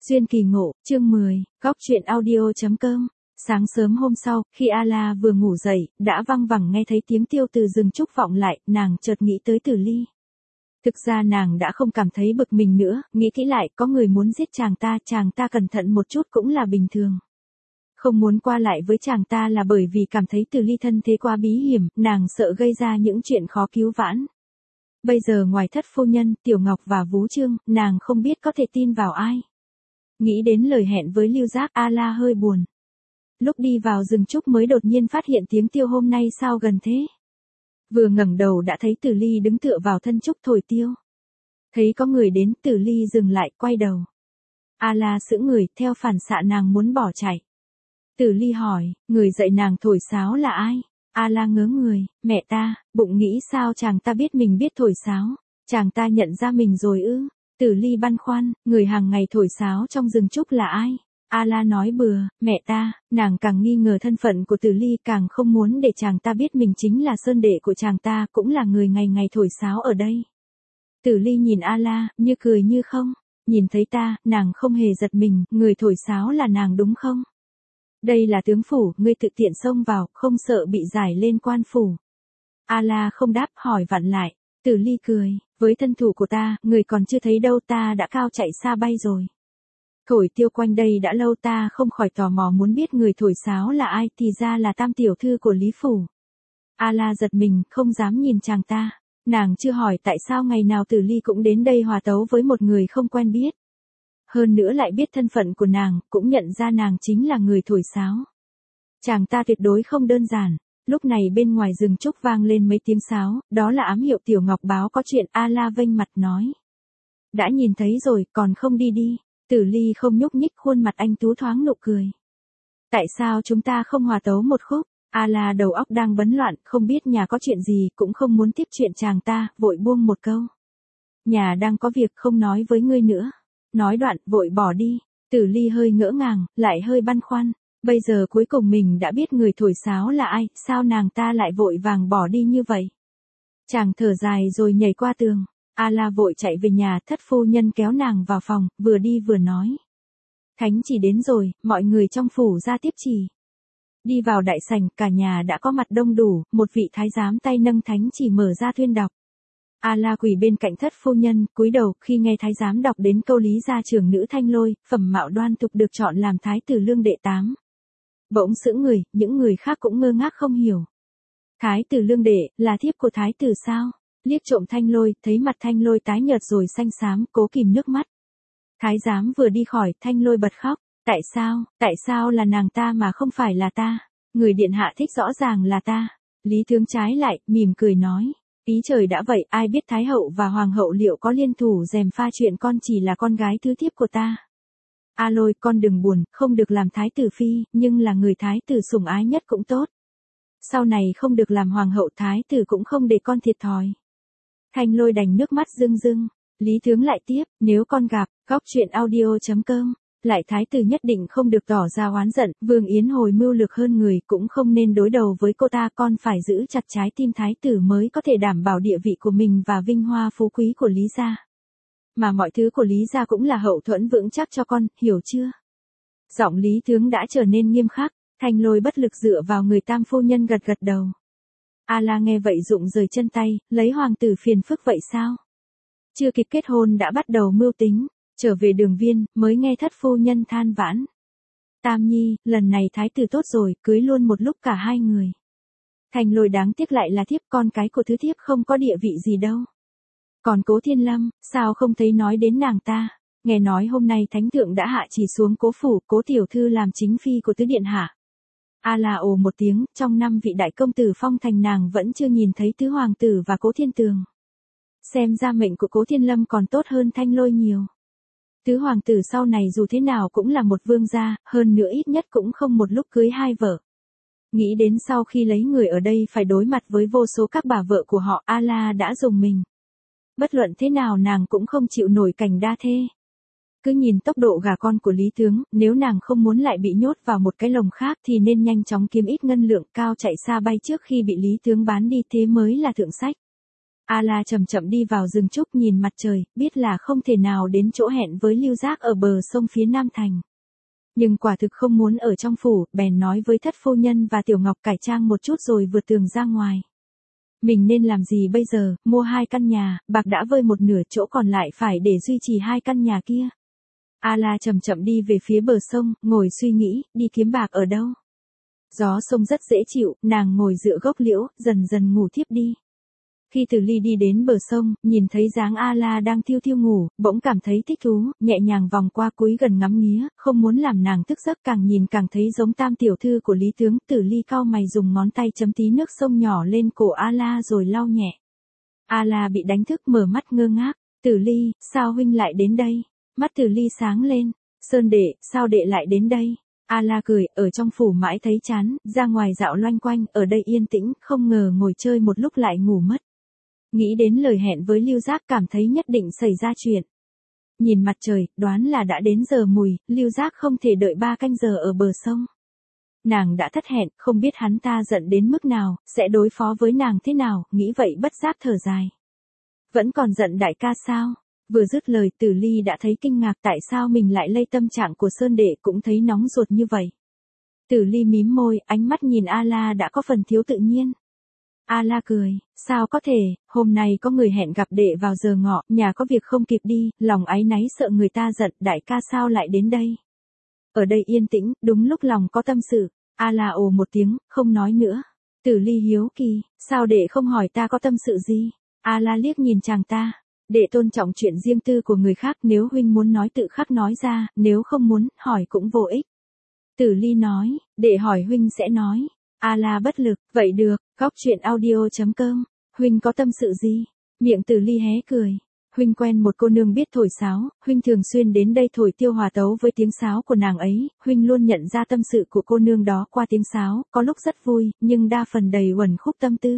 Duyên kỳ ngộ, chương 10, góc truyện audio.com. Sáng sớm hôm sau, khi Ala vừa ngủ dậy, đã văng vẳng nghe thấy tiếng tiêu từ rừng trúc vọng lại, nàng chợt nghĩ tới Tử Ly. Thực ra nàng đã không cảm thấy bực mình nữa, nghĩ kỹ lại, có người muốn giết chàng ta cẩn thận một chút cũng là bình thường. Không muốn qua lại với chàng ta là bởi vì cảm thấy Tử Ly thân thế quá bí hiểm, nàng sợ gây ra những chuyện khó cứu vãn. Bây giờ ngoài Thất phu nhân, Tiểu Ngọc và Vú Trương, nàng không biết có thể tin vào ai. Nghĩ đến lời hẹn với Lưu Giác, Ala hơi buồn. Lúc đi vào rừng trúc mới đột nhiên phát hiện tiếng tiêu hôm nay sao gần thế. Vừa ngẩng đầu đã thấy Tử Ly đứng tựa vào thân trúc thổi tiêu. Thấy có người đến, Tử Ly dừng lại, quay đầu. Ala sững người, theo phản xạ nàng muốn bỏ chạy. Tử Ly hỏi, người dạy nàng thổi sáo là ai? Ala ngớ người, mẹ ta, bụng nghĩ sao chàng ta biết mình biết thổi sáo. Chàng ta nhận ra mình rồi ư? Tử Ly băn khoăn, người hàng ngày thổi sáo trong rừng trúc là ai? Ala nói bừa, mẹ ta, nàng càng nghi ngờ thân phận của Tử Ly, càng không muốn để chàng ta biết mình chính là sơn đệ của chàng ta, cũng là người ngày ngày thổi sáo ở đây. Tử Ly nhìn Ala, như cười như không, nhìn thấy ta, nàng không hề giật mình, người thổi sáo là nàng đúng không? Đây là tướng phủ, ngươi tự tiện xông vào, không sợ bị giải lên quan phủ. Ala không đáp, hỏi vặn lại. Tử Ly cười, với thân thủ của ta, người còn chưa thấy đâu, ta đã cao chạy xa bay rồi. Thổi tiêu quanh đây đã lâu, ta không khỏi tò mò muốn biết người thổi sáo là ai, thì ra là tam tiểu thư của Lý Phủ. Ala giật mình, không dám nhìn chàng ta. Nàng chưa hỏi tại sao ngày nào Tử Ly cũng đến đây hòa tấu với một người không quen biết. Hơn nữa lại biết thân phận của nàng, cũng nhận ra nàng chính là người thổi sáo. Chàng ta tuyệt đối không đơn giản. Lúc này bên ngoài rừng trúc vang lên mấy tiếng sáo, đó là ám hiệu Tiểu Ngọc báo có chuyện. Ala vênh mặt nói. Đã nhìn thấy rồi, còn không đi đi. Tử Ly không nhúc nhích, khuôn mặt anh tú thoáng nụ cười. Tại sao chúng ta không hòa tấu một khúc? Ala đầu óc đang bấn loạn, không biết nhà có chuyện gì, cũng không muốn tiếp chuyện chàng ta, vội buông một câu. Nhà đang có việc, không nói với ngươi nữa. Nói đoạn, vội bỏ đi. Tử Ly hơi ngỡ ngàng, lại hơi băn khoăn. Bây giờ cuối cùng mình đã biết người thổi sáo là ai, sao nàng ta lại vội vàng bỏ đi như vậy? Chàng thở dài rồi nhảy qua tường. Ala vội chạy về nhà, Thất phu nhân kéo nàng vào phòng, vừa đi vừa nói. Thánh chỉ đến rồi, mọi người trong phủ ra tiếp chỉ. Đi vào đại sảnh, cả nhà đã có mặt đông đủ, một vị thái giám tay nâng thánh chỉ mở ra tuyên đọc. Ala quỳ bên cạnh Thất phu nhân, cúi đầu, khi nghe thái giám đọc đến câu Lý gia trưởng nữ Thanh Lôi, phẩm mạo đoan tục được chọn làm thái tử lương đệ 8. Bỗng sững người, những người khác cũng ngơ ngác không hiểu. Thái tử lương đệ, là thiếp của thái tử sao? Liếc trộm Thanh Lôi, thấy mặt Thanh Lôi tái nhợt rồi xanh xám, cố kìm nước mắt. Thái giám vừa đi khỏi, Thanh Lôi bật khóc. Tại sao là nàng ta mà không phải là ta? Người điện hạ thích rõ ràng là ta. Lý Tướng trái lại, mỉm cười nói. Ý trời đã vậy, ai biết Thái hậu và Hoàng hậu liệu có liên thủ gièm pha chuyện con chỉ là con gái thứ thiếp của ta. A Lôi, con đừng buồn, không được làm thái tử phi, nhưng là người thái tử sủng ái nhất cũng tốt. Sau này không được làm hoàng hậu, thái tử cũng không để con thiệt thòi. Thanh Lôi đành nước mắt rưng rưng. Lý Tướng lại tiếp, nếu con gặp, góc truyện audio.com, lại thái tử nhất định không được tỏ ra oán giận, Vương Yến hồi mưu lược hơn người, cũng không nên đối đầu với cô ta, con phải giữ chặt trái tim thái tử mới có thể đảm bảo địa vị của mình và vinh hoa phú quý của Lý gia. Mà mọi thứ của Lý gia cũng là hậu thuẫn vững chắc cho con, hiểu chưa? Giọng Lý Tướng đã trở nên nghiêm khắc. Thanh Lôi bất lực dựa vào người tam phu nhân gật gật đầu. Ala nghe vậy rụng rời chân tay, lấy hoàng tử phiền phức vậy sao? Chưa kịp kết hôn đã bắt đầu mưu tính, trở về Đường Viên, mới nghe Thất phu nhân than vãn. Tam nhi, lần này thái tử tốt rồi, cưới luôn một lúc cả hai người. Thanh Lôi đáng tiếc lại là thiếp, con cái của thứ thiếp không có địa vị gì đâu. Còn Cố Thiên Lâm, sao không thấy nói đến nàng ta? Nghe nói hôm nay thánh thượng đã hạ chỉ xuống Cố phủ, Cố tiểu thư làm chính phi của tứ điện hạ. Ala ồ một tiếng, trong 5 vị đại công tử phong thành nàng vẫn chưa nhìn thấy tứ hoàng tử và Cố Thiên Tường. Xem ra mệnh của Cố Thiên Lâm còn tốt hơn Thanh Lôi nhiều. Tứ hoàng tử sau này dù thế nào cũng là một vương gia, hơn nữa ít nhất cũng không một lúc cưới hai vợ. Nghĩ đến sau khi lấy người ở đây phải đối mặt với vô số các bà vợ của họ, Ala đã rùng mình. Bất luận thế nào nàng cũng không chịu nổi cảnh đa thê. Cứ nhìn tốc độ gả con của Lý Tướng, nếu nàng không muốn lại bị nhốt vào một cái lồng khác thì nên nhanh chóng kiếm ít ngân lượng cao chạy xa bay trước khi bị Lý Tướng bán đi, thế mới là thượng sách. A-la chậm chậm đi vào rừng trúc nhìn mặt trời, biết là không thể nào đến chỗ hẹn với Lưu Giác ở bờ sông phía Nam Thành. Nhưng quả thực không muốn ở trong phủ, bèn nói với thất phu nhân và Tiểu Ngọc cải trang một chút rồi vượt tường ra ngoài. Mình nên làm gì bây giờ, mua 2 căn nhà, bạc đã vơi một nửa, chỗ còn lại phải để duy trì 2 căn nhà kia. A-la chậm chậm đi về phía bờ sông, ngồi suy nghĩ, đi kiếm bạc ở đâu. Gió sông rất dễ chịu, nàng ngồi dựa gốc liễu, dần dần ngủ thiếp đi. Khi Từ Ly đi đến bờ sông, nhìn thấy dáng A-la đang thiêu thiêu ngủ, bỗng cảm thấy thích thú, nhẹ nhàng vòng qua cúi gần ngắm nghía, không muốn làm nàng thức giấc, càng nhìn càng thấy giống tam tiểu thư của Lý tướng. Từ Ly cau mày dùng ngón tay chấm tí nước sông nhỏ lên cổ A-la rồi lau nhẹ. A-la bị đánh thức mở mắt ngơ ngác. Từ Ly, sao huynh lại đến đây? Mắt Từ Ly sáng lên. Sơn đệ, sao đệ lại đến đây? A-la cười, ở trong phủ mãi thấy chán, ra ngoài dạo loanh quanh, ở đây yên tĩnh, không ngờ ngồi chơi một lúc lại ngủ mất. Nghĩ đến lời hẹn với Lưu Giác, cảm thấy nhất định xảy ra chuyện. Nhìn mặt trời, đoán là đã đến giờ mùi, Lưu Giác không thể đợi 3 canh giờ ở bờ sông. Nàng đã thất hẹn, không biết hắn ta giận đến mức nào, sẽ đối phó với nàng thế nào, nghĩ vậy bất giác thở dài. Vẫn còn giận đại ca sao? Vừa dứt lời, Tử Ly đã thấy kinh ngạc, tại sao mình lại lây tâm trạng của Sơn đệ, cũng thấy nóng ruột như vậy. Tử Ly mím môi, ánh mắt nhìn A-la đã có phần thiếu tự nhiên. A-la cười, sao có thể, hôm nay có người hẹn gặp đệ vào giờ ngọ, nhà có việc không kịp đi, lòng áy náy sợ người ta giận, đại ca sao lại đến đây? Ở đây yên tĩnh, đúng lúc lòng có tâm sự. A-la ồ một tiếng, không nói nữa. Tử Ly hiếu kỳ, sao đệ không hỏi ta có tâm sự gì? A-la liếc nhìn chàng ta. Đệ tôn trọng chuyện riêng tư của người khác, nếu huynh muốn nói tự khắc nói ra, nếu không muốn, hỏi cũng vô ích. Tử Ly nói, đệ hỏi huynh sẽ nói. A-la bất lực, vậy được, góc chuyện audio.com. Huynh có tâm sự gì? Miệng Tử Ly hé cười. Huynh quen một cô nương biết thổi sáo, huynh thường xuyên đến đây thổi tiêu hòa tấu với tiếng sáo của nàng ấy, huynh luôn nhận ra tâm sự của cô nương đó qua tiếng sáo, có lúc rất vui, nhưng đa phần đầy uẩn khúc tâm tư.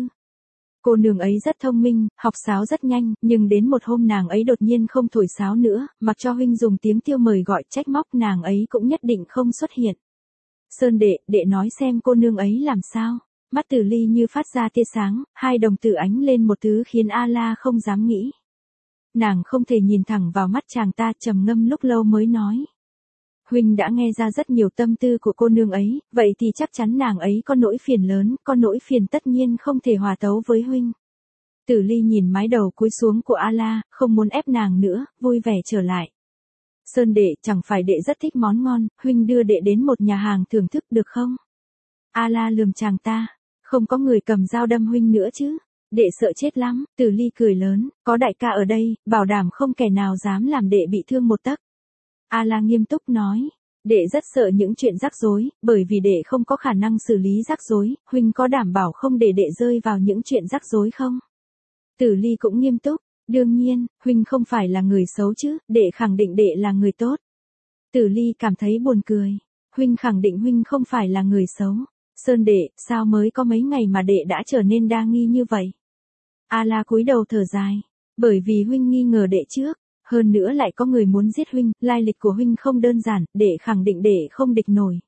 Cô nương ấy rất thông minh, học sáo rất nhanh, nhưng đến một hôm nàng ấy đột nhiên không thổi sáo nữa, mặc cho huynh dùng tiếng tiêu mời gọi trách móc, nàng ấy cũng nhất định không xuất hiện. Sơn đệ, đệ nói xem cô nương ấy làm sao? Mắt Tử Ly như phát ra tia sáng, 2 đồng tử ánh lên một thứ khiến A-la không dám nghĩ. Nàng không thể nhìn thẳng vào mắt chàng ta, trầm ngâm lúc lâu mới nói. Huynh đã nghe ra rất nhiều tâm tư của cô nương ấy, vậy thì chắc chắn nàng ấy có nỗi phiền lớn, có nỗi phiền tất nhiên không thể hòa tấu với huynh. Tử Ly nhìn mái đầu cúi xuống của A-la, không muốn ép nàng nữa, vui vẻ trở lại. Sơn đệ, chẳng phải đệ rất thích món ngon, huynh đưa đệ đến một nhà hàng thưởng thức được không? A-la lườm chàng ta, không có người cầm dao đâm huynh nữa chứ? Đệ sợ chết lắm. Tử Ly cười lớn, có đại ca ở đây, bảo đảm không kẻ nào dám làm đệ bị thương một tấc. A-la nghiêm túc nói, đệ rất sợ những chuyện rắc rối, bởi vì đệ không có khả năng xử lý rắc rối, huynh có đảm bảo không để đệ rơi vào những chuyện rắc rối không? Tử Ly cũng nghiêm túc, đương nhiên, huynh không phải là người xấu chứ, đệ khẳng định đệ là người tốt. Tử Ly cảm thấy buồn cười, huynh khẳng định huynh không phải là người xấu. Sơn đệ, sao mới có mấy ngày mà đệ đã trở nên đa nghi như vậy? A-la cúi đầu thở dài, bởi vì huynh nghi ngờ đệ trước, hơn nữa lại có người muốn giết huynh, lai lịch của huynh không đơn giản, đệ khẳng định đệ không địch nổi.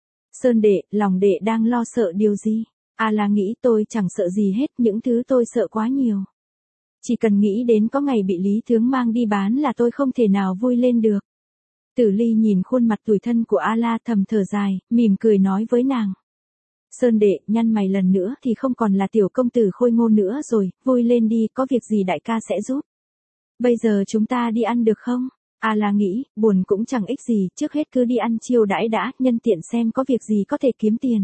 Sơn đệ, lòng đệ đang lo sợ điều gì? A-la nghĩ tôi chẳng sợ gì hết, những thứ tôi sợ quá nhiều. Chỉ cần nghĩ đến có ngày bị Lý Tướng mang đi bán là tôi không thể nào vui lên được. Tử Ly nhìn khuôn mặt tủi thân của A-la thầm thở dài, mỉm cười nói với nàng. Sơn đệ, nhăn mày lần nữa thì không còn là tiểu công tử khôi ngô nữa rồi, vui lên đi, có việc gì đại ca sẽ giúp. Bây giờ chúng ta đi ăn được không? A-la nghĩ, buồn cũng chẳng ích gì, trước hết cứ đi ăn chiêu đãi đã, nhân tiện xem có việc gì có thể kiếm tiền.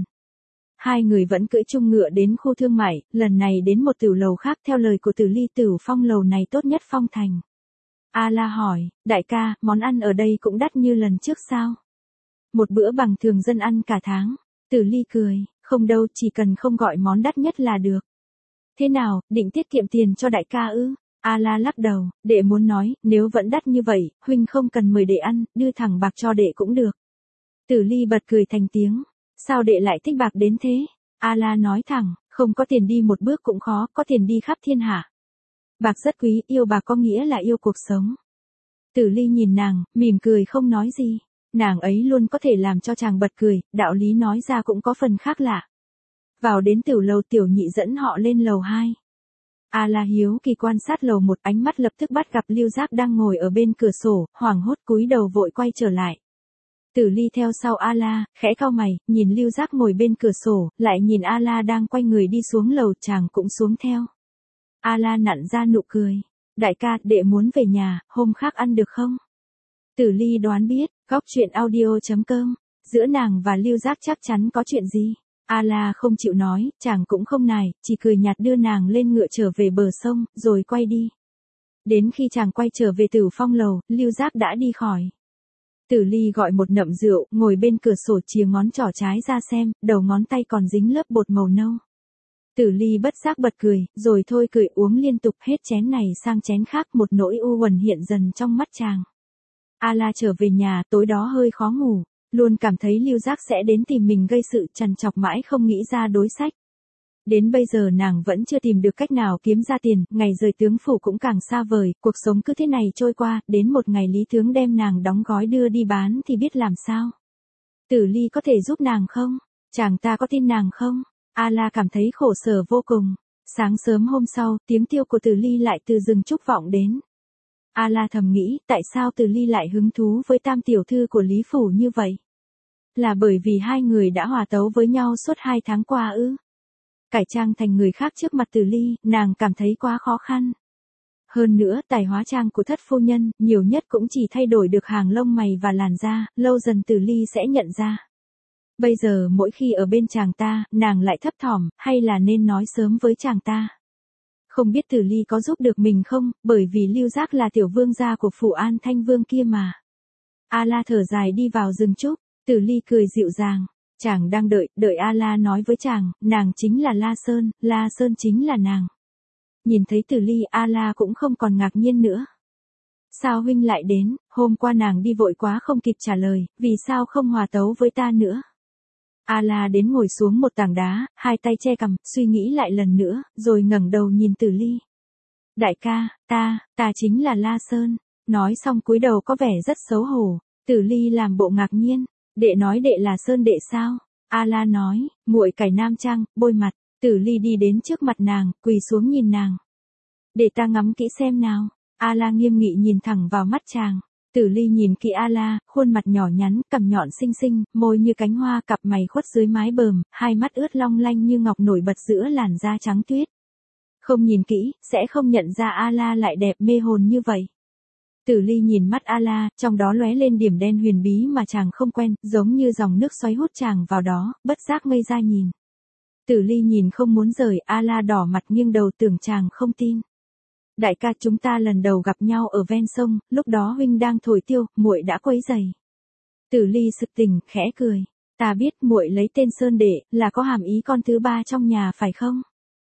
2 người vẫn cưỡi chung ngựa đến khu thương mại, lần này đến một tiểu lầu khác, theo lời của Tử Ly, Tử Phong lầu này tốt nhất Phong Thành. A-la hỏi, đại ca, món ăn ở đây cũng đắt như lần trước sao? Một bữa bằng thường dân ăn cả tháng. Tử Ly cười, không đâu, chỉ cần không gọi món đắt nhất là được. Thế nào, định tiết kiệm tiền cho đại ca ư? A-la lắc đầu, đệ muốn nói, nếu vẫn đắt như vậy, huynh không cần mời đệ ăn, đưa thẳng bạc cho đệ cũng được. Tử Ly bật cười thành tiếng, sao đệ lại thích bạc đến thế? A-la nói thẳng, không có tiền đi một bước cũng khó, có tiền đi khắp thiên hạ. Bạc rất quý, yêu bạc có nghĩa là yêu cuộc sống. Tử Ly nhìn nàng, mỉm cười không nói gì. Nàng ấy luôn có thể làm cho chàng bật cười, đạo lý nói ra cũng có phần khác lạ. Vào đến tiểu lầu, Tiểu Nhị dẫn họ lên lầu 2. La hiếu kỳ quan sát lầu một, ánh mắt lập tức bắt gặp Lưu Giác đang ngồi ở bên cửa sổ, hoảng hốt cúi đầu vội quay trở lại. Tử Ly theo sau La, khẽ cau mày, nhìn Lưu Giác ngồi bên cửa sổ, lại nhìn La đang quay người đi xuống lầu, chàng cũng xuống theo. La nặn ra nụ cười. Đại ca, đệ muốn về nhà, hôm khác ăn được không? Tử Ly đoán biết, góc chuyện audio.com, giữa nàng và Lưu Giác chắc chắn có chuyện gì. La không chịu nói, chàng cũng không nài, chỉ cười nhạt đưa nàng lên ngựa trở về bờ sông, rồi quay đi. Đến khi chàng quay trở về Tử Phong lầu, Lưu Giác đã đi khỏi. Tử Ly gọi một nậm rượu, ngồi bên cửa sổ chìa ngón trỏ trái ra xem, đầu ngón tay còn dính lớp bột màu nâu. Tử Ly bất giác bật cười, rồi thôi cười uống liên tục hết chén này sang chén khác, một nỗi u uẩn hiện dần trong mắt chàng. La trở về nhà, tối đó hơi khó ngủ, luôn cảm thấy Lưu Giác sẽ đến tìm mình gây sự, trằn trọc mãi không nghĩ ra đối sách. Đến bây giờ nàng vẫn chưa tìm được cách nào kiếm ra tiền, ngày rời tướng phủ cũng càng xa vời, cuộc sống cứ thế này trôi qua, đến một ngày Lý Tướng đem nàng đóng gói đưa đi bán thì biết làm sao. Tử Ly có thể giúp nàng không? Chàng ta có tin nàng không? La cảm thấy khổ sở vô cùng. Sáng sớm hôm sau, tiếng tiêu của Tử Ly lại từ rừng trúc vọng đến. La thầm nghĩ, tại sao Tử Ly lại hứng thú với tam tiểu thư của Lý Phủ như vậy? Là bởi vì hai người đã hòa tấu với nhau suốt 2 tháng qua ư? Cải trang thành người khác trước mặt Tử Ly, nàng cảm thấy quá khó khăn. Hơn nữa, tài hóa trang của thất phu nhân, nhiều nhất cũng chỉ thay đổi được hàng lông mày và làn da, lâu dần Tử Ly sẽ nhận ra. Bây giờ mỗi khi ở bên chàng ta, nàng lại thấp thỏm, hay là nên nói sớm với chàng ta. Không biết Tử Ly có giúp được mình không, bởi vì Lưu Giác là tiểu vương gia của phủ An Thanh Vương kia mà. La thở dài đi vào rừng trúc, Tử Ly cười dịu dàng. Chàng đang đợi La nói với chàng, nàng chính là La Sơn chính là nàng. Nhìn thấy Tử Ly, La cũng không còn ngạc nhiên nữa. Sao huynh lại đến, hôm qua nàng đi vội quá không kịp trả lời, vì sao không hòa tấu với ta nữa? La đến ngồi xuống một tảng đá, hai tay che cằm, suy nghĩ lại lần nữa, rồi ngẩng đầu nhìn Tử Ly. Đại ca, ta chính là La Sơn. Nói xong cúi đầu có vẻ rất xấu hổ. Tử Ly làm bộ ngạc nhiên. Đệ nói đệ là Sơn đệ sao? La nói, muội cải nam trang, bôi mặt. Tử Ly đi đến trước mặt nàng, quỳ xuống nhìn nàng. Để ta ngắm kỹ xem nào. La nghiêm nghị nhìn thẳng vào mắt chàng. Tử Ly nhìn kỹ La, khuôn mặt nhỏ nhắn, cằm nhọn xinh xinh, môi như cánh hoa, cặp mày khuất dưới mái bờm, hai mắt ướt long lanh như ngọc nổi bật giữa làn da trắng tuyết. Không nhìn kỹ, sẽ không nhận ra La lại đẹp mê hồn như vậy. Tử Ly nhìn mắt La, trong đó lóe lên điểm đen huyền bí mà chàng không quen, giống như dòng nước xoáy hút chàng vào đó, bất giác ngây ra nhìn. Tử Ly nhìn không muốn rời, La đỏ mặt nghiêng đầu tưởng chàng không tin. Đại ca, chúng ta lần đầu gặp nhau ở ven sông, lúc đó huynh đang thổi tiêu, muội đã quấy rầy. Tử Ly sực tỉnh, khẽ cười. Ta biết muội lấy tên Sơn đệ, là có hàm ý con thứ ba trong nhà phải không?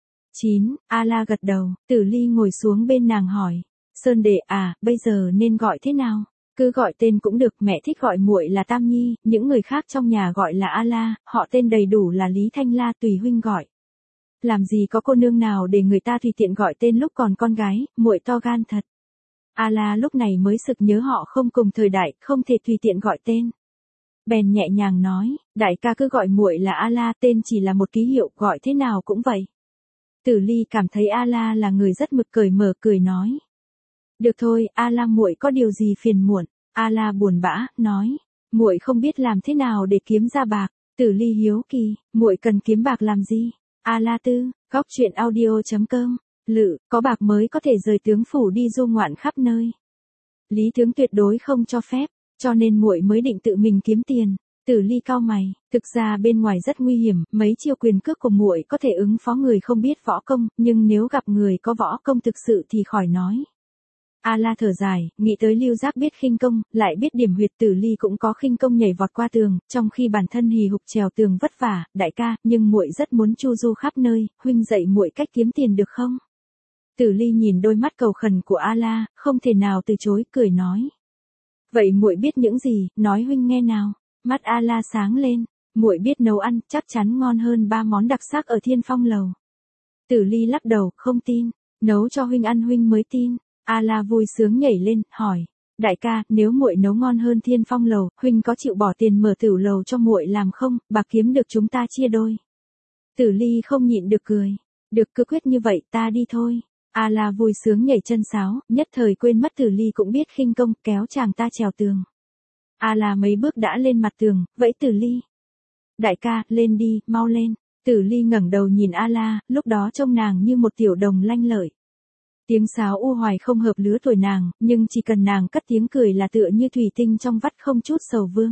9, La gật đầu, Tử Ly ngồi xuống bên nàng hỏi. Sơn đệ à, bây giờ nên gọi thế nào? Cứ gọi tên cũng được, mẹ thích gọi muội là Tam Nhi, những người khác trong nhà gọi là La, họ tên đầy đủ là Lý Thanh La, tùy huynh gọi. Làm gì có cô nương nào để người ta tùy tiện gọi tên lúc còn con gái, muội to gan thật. La lúc này mới sực nhớ họ không cùng thời đại, không thể tùy tiện gọi tên. Bèn nhẹ nhàng nói, đại ca cứ gọi muội là La, tên chỉ là một ký hiệu, gọi thế nào cũng vậy. Tử Ly cảm thấy La là người rất mực cởi mở, cười nói. Được thôi, La muội có điều gì phiền muộn? La buồn bã, nói, muội không biết làm thế nào để kiếm ra bạc. Tử Ly hiếu kỳ, muội cần kiếm bạc làm gì? La tư, góc chuyện audio.com, Lự, có bạc mới có thể rời tướng phủ đi du ngoạn khắp nơi. Lý Tướng tuyệt đối không cho phép, cho nên muội mới định tự mình kiếm tiền. Tử Ly cau mày, thực ra bên ngoài rất nguy hiểm, mấy chiêu quyền cước của muội có thể ứng phó người không biết võ công, nhưng nếu gặp người có võ công thực sự thì khỏi nói. La thở dài, nghĩ tới Lưu Giác biết khinh công, lại biết điểm huyệt. Tử Ly cũng có khinh công nhảy vọt qua tường, trong khi bản thân hì hục trèo tường vất vả. Đại ca, nhưng muội rất muốn chu du khắp nơi, huynh dạy muội cách kiếm tiền được không? Tử Ly nhìn đôi mắt cầu khẩn của La, không thể nào từ chối, cười nói. Vậy muội biết những gì, nói huynh nghe nào. Mắt La sáng lên, muội biết nấu ăn, chắc chắn ngon hơn 3 món đặc sắc ở Thiên Phong lầu. Tử Ly lắc đầu, không tin, nấu cho huynh ăn huynh mới tin. La vui sướng nhảy lên, hỏi, đại ca, nếu muội nấu ngon hơn Thiên Phong lầu, huynh có chịu bỏ tiền mở tửu lầu cho muội làm không, bạc kiếm được chúng ta chia đôi. Tử Ly không nhịn được cười, được cứ quyết như vậy, ta đi thôi. A-la vui sướng nhảy chân sáo, nhất thời quên mất Tử Ly cũng biết khinh công, kéo chàng ta trèo tường. A-la mấy bước đã lên mặt tường, vẫy Tử Ly. Đại ca, lên đi, mau lên. Tử Ly ngẩng đầu nhìn A-la, lúc đó trông nàng như một tiểu đồng lanh lợi. Tiếng sáo u hoài không hợp lứa tuổi nàng, nhưng chỉ cần nàng cất tiếng cười là tựa như thủy tinh trong vắt không chút sầu vương.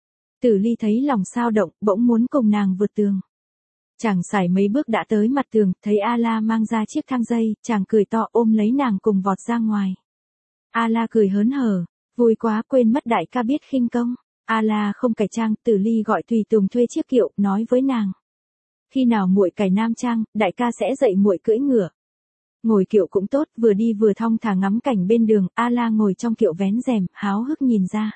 Tử Ly thấy lòng sao động, bỗng muốn cùng nàng vượt tường. Chàng sải mấy bước đã tới mặt tường, thấy A-la mang ra chiếc thang dây, chàng cười to ôm lấy nàng cùng vọt ra ngoài. A-la cười hớn hở, vui quá quên mất đại ca biết khinh công. A-la không cải trang, Tử Ly gọi tùy tùng thuê chiếc kiệu, nói với nàng. Khi nào muội cải nam trang, đại ca sẽ dạy muội cưỡi ngựa. Ngồi kiệu cũng tốt, vừa đi vừa thong thả ngắm cảnh bên đường, A-la ngồi trong kiệu vén rèm, háo hức nhìn ra.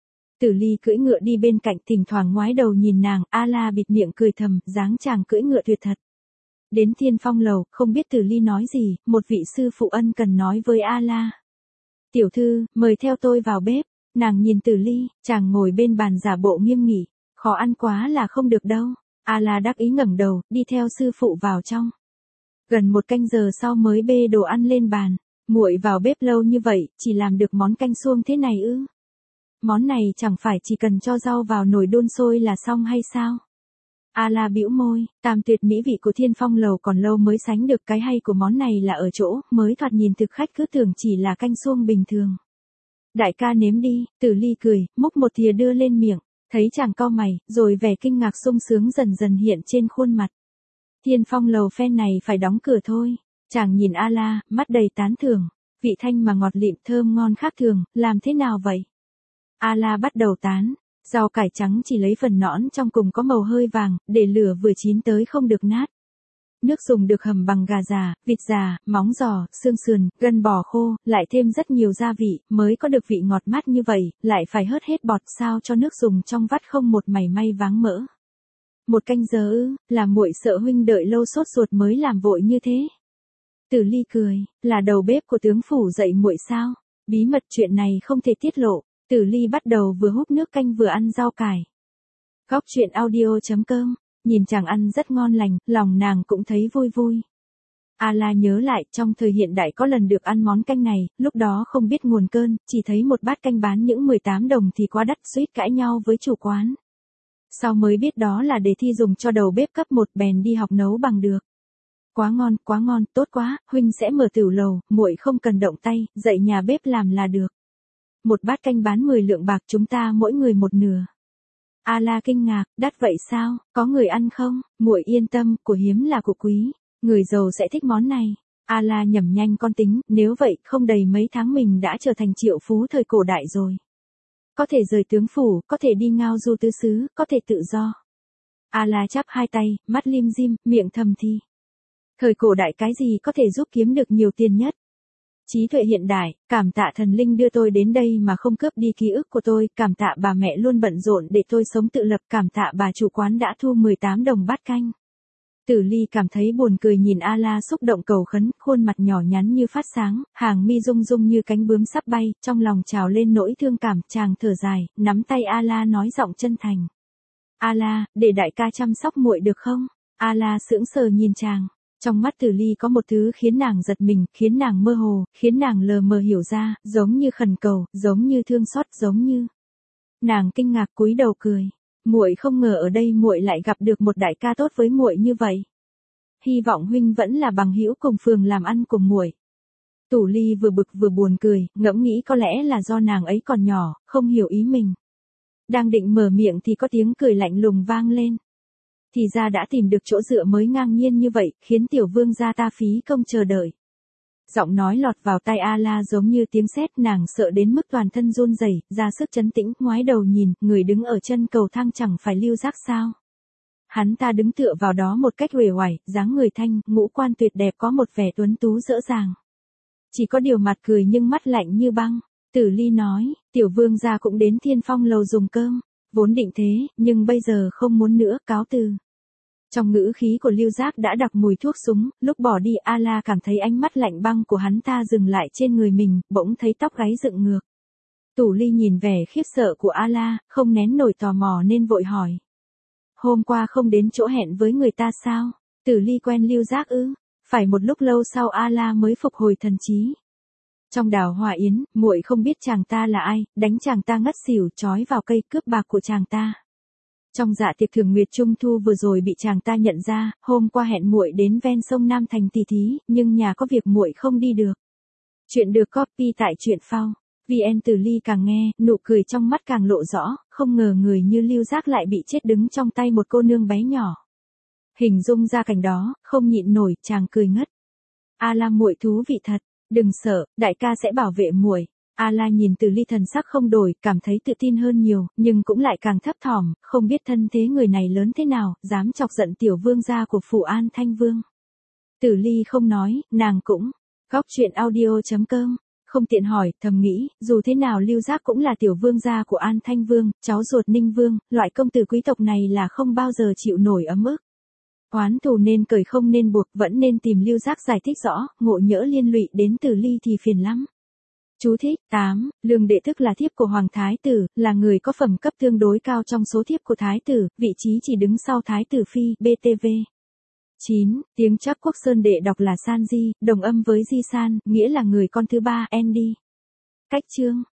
Tử Ly cưỡi ngựa đi bên cạnh, thỉnh thoảng ngoái đầu nhìn nàng, A-la bịt miệng cười thầm, dáng chàng cưỡi ngựa tuyệt thật. Đến Thiên Phong lầu, không biết Tử Ly nói gì, một vị sư phụ ân cần nói với A-la. Tiểu thư, mời theo tôi vào bếp. Nàng nhìn Tử Ly, chàng ngồi bên bàn giả bộ nghiêm nghị, khó ăn quá là không được đâu. A-la đắc ý ngẩng đầu, đi theo sư phụ vào trong. Gần một canh giờ sau mới bê đồ ăn lên bàn. Muội vào bếp lâu như vậy, chỉ làm được món canh suông thế này ư? Món này chẳng phải chỉ cần cho rau vào nồi đun sôi là xong hay sao? A-la bĩu môi, tam tuyệt mỹ vị của Thiên Phong lầu còn lâu mới sánh được, cái hay của món này là ở chỗ, mới thoạt nhìn thực khách cứ tưởng chỉ là canh suông bình thường. Đại ca nếm đi, Tử Ly cười, múc một thìa đưa lên miệng, thấy chàng cau mày, rồi vẻ kinh ngạc sung sướng dần dần hiện trên khuôn mặt. Thiên Phong lầu phen này phải đóng cửa thôi. Chàng nhìn A-la, mắt đầy tán thưởng, vị thanh mà ngọt lịm thơm ngon khác thường, làm thế nào vậy? A-la bắt đầu tán, rau cải trắng chỉ lấy phần nõn trong cùng có màu hơi vàng, để lửa vừa chín tới không được nát. Nước dùng được hầm bằng gà già, vịt già, móng giò, xương sườn, gân bò khô, lại thêm rất nhiều gia vị, mới có được vị ngọt mát như vậy, lại phải hớt hết bọt sao cho nước dùng trong vắt không một mảy may váng mỡ. Một canh giờ ư, là muội sợ huynh đợi lâu sốt ruột mới làm vội như thế. Tử Ly cười, là đầu bếp của tướng phủ dạy muội sao? Bí mật chuyện này không thể tiết lộ. Tử Ly bắt đầu vừa húp nước canh vừa ăn rau cải. Góc truyện audio.com, nhìn chàng ăn rất ngon lành, lòng nàng cũng thấy vui vui. A-la nhớ lại, trong thời hiện đại có lần được ăn món canh này, lúc đó không biết nguồn cơn, chỉ thấy một bát canh bán những 18 đồng thì quá đắt, suýt cãi nhau với chủ quán. Sau mới biết đó là đề thi dùng cho đầu bếp cấp 1, bèn đi học nấu bằng được. Quá ngon, tốt quá, huynh sẽ mở tửu lầu, muội không cần động tay, dạy nhà bếp làm là được. Một bát canh bán 10 lượng bạc, chúng ta mỗi người một nửa. A-la kinh ngạc, đắt vậy sao, có người ăn không? Muội yên tâm, của hiếm là của quý, người giàu sẽ thích món này. A-la nhẩm nhanh con tính, nếu vậy không đầy mấy tháng mình đã trở thành triệu phú thời cổ đại rồi. Có thể rời tướng phủ, có thể đi ngao du tứ xứ, có thể tự do. A-la chắp hai tay, mắt lim dim, miệng thầm thì. Thời cổ đại cái gì có thể giúp kiếm được nhiều tiền nhất? Trí tuệ hiện đại, cảm tạ thần linh đưa tôi đến đây mà không cướp đi ký ức của tôi, cảm tạ bà mẹ luôn bận rộn để tôi sống tự lập, cảm tạ bà chủ quán đã thu 18 đồng bát canh. Tử Ly cảm thấy buồn cười nhìn A-la xúc động cầu khấn, khuôn mặt nhỏ nhắn như phát sáng, hàng mi rung rung như cánh bướm sắp bay, trong lòng trào lên nỗi thương cảm, chàng thở dài, nắm tay A-la nói giọng chân thành. A-la, để đại ca chăm sóc muội được không? A-la sững sờ nhìn chàng. Trong mắt Tử Ly có một thứ khiến nàng giật mình, khiến nàng mơ hồ, khiến nàng lờ mờ hiểu ra, giống như khẩn cầu, giống như thương xót, giống như. Nàng kinh ngạc cúi đầu cười. Muội không ngờ ở đây muội lại gặp được một đại ca tốt với muội như vậy. Hy vọng huynh vẫn là bằng hữu cùng phường làm ăn cùng muội. Tử Ly vừa bực vừa buồn cười, ngẫm nghĩ có lẽ là do nàng ấy còn nhỏ, không hiểu ý mình. Đang định mở miệng thì có tiếng cười lạnh lùng vang lên. Thì ra đã tìm được chỗ dựa mới ngang nhiên như vậy, khiến tiểu vương gia ta phí công chờ đợi. Giọng nói lọt vào tai A-la giống như tiếng sét, nàng sợ đến mức toàn thân run rẩy, ra sức trấn tĩnh, ngoái đầu nhìn, người đứng ở chân cầu thang chẳng phải Lưu Giác sao? Hắn ta đứng tựa vào đó một cách uể oải, dáng người thanh, ngũ quan tuyệt đẹp, có một vẻ tuấn tú dễ dàng. Chỉ có điều mặt cười nhưng mắt lạnh như băng. Tử Ly nói, tiểu vương gia cũng đến Thiên Phong lầu dùng cơm. Vốn định thế, nhưng bây giờ không muốn nữa, cáo từ. Trong ngữ khí của Lưu Giác đã đặc mùi thuốc súng, lúc bỏ đi A-la cảm thấy ánh mắt lạnh băng của hắn ta dừng lại trên người mình, bỗng thấy tóc gáy dựng ngược. Tử Ly nhìn vẻ khiếp sợ của A-la, không nén nổi tò mò nên vội hỏi. Hôm qua không đến chỗ hẹn với người ta sao? Tử Ly quen Lưu Giác ư? Phải một lúc lâu sau A-la mới phục hồi thần trí. Trong đào hoa yến, muội không biết chàng ta là ai, đánh chàng ta ngất xỉu, trói vào cây cướp bạc của chàng ta. Trong dạ tiệc thưởng nguyệt trung thu vừa rồi bị chàng ta nhận ra, hôm qua hẹn muội đến ven sông Nam Thành tỉ thí, nhưng nhà có việc muội không đi được. Chuyện được copy tại truyện phao. VN Từ Ly càng nghe, nụ cười trong mắt càng lộ rõ, không ngờ người như Lưu Giác lại bị chết đứng trong tay một cô nương bé nhỏ. Hình dung ra cảnh đó, không nhịn nổi, chàng cười ngất. A-la muội thú vị thật, đừng sợ, đại ca sẽ bảo vệ muội. A-la nhìn Từ Ly thần sắc không đổi, cảm thấy tự tin hơn nhiều, nhưng cũng lại càng thấp thỏm, không biết thân thế người này lớn thế nào, dám chọc giận tiểu vương gia của phủ An Thanh Vương. Từ Ly không nói, nàng cũng. Góc truyện audio.com. Không tiện hỏi, thầm nghĩ, dù thế nào Lưu Giác cũng là tiểu vương gia của An Thanh Vương, cháu ruột Ninh Vương, loại công tử quý tộc này là không bao giờ chịu nổi ấm ức. Oán thù nên cởi không nên buộc, vẫn nên tìm Lưu Giác giải thích rõ, ngộ nhỡ liên lụy đến Từ Ly thì phiền lắm. Chú thích 8. Lương đệ tức là thiếp của Hoàng Thái Tử, là người có phẩm cấp tương đối cao trong số thiếp của Thái Tử, vị trí chỉ đứng sau Thái Tử Phi, BTV. 9. Tiếng Trắc Quốc Sơn đệ đọc là San Di, đồng âm với Di San, nghĩa là người con thứ ba, Andy. Cách chương